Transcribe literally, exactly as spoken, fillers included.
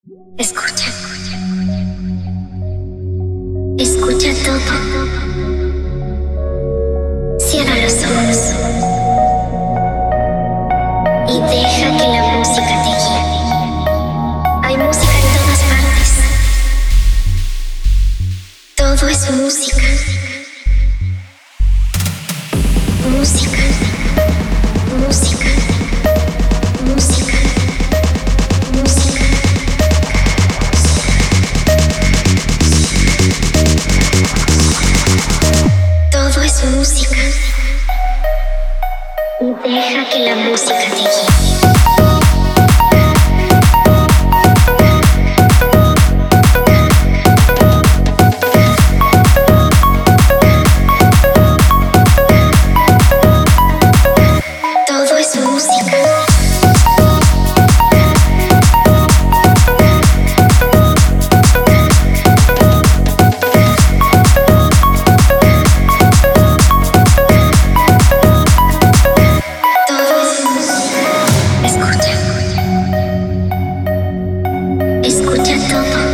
Escucha, escucha todo. Cierra los ojos y deja que la música te guíe. Hay música en todas partes. Todo es música. Música, música, música, música. Todo es música. Y deja que la música te guíe. Escucha todo.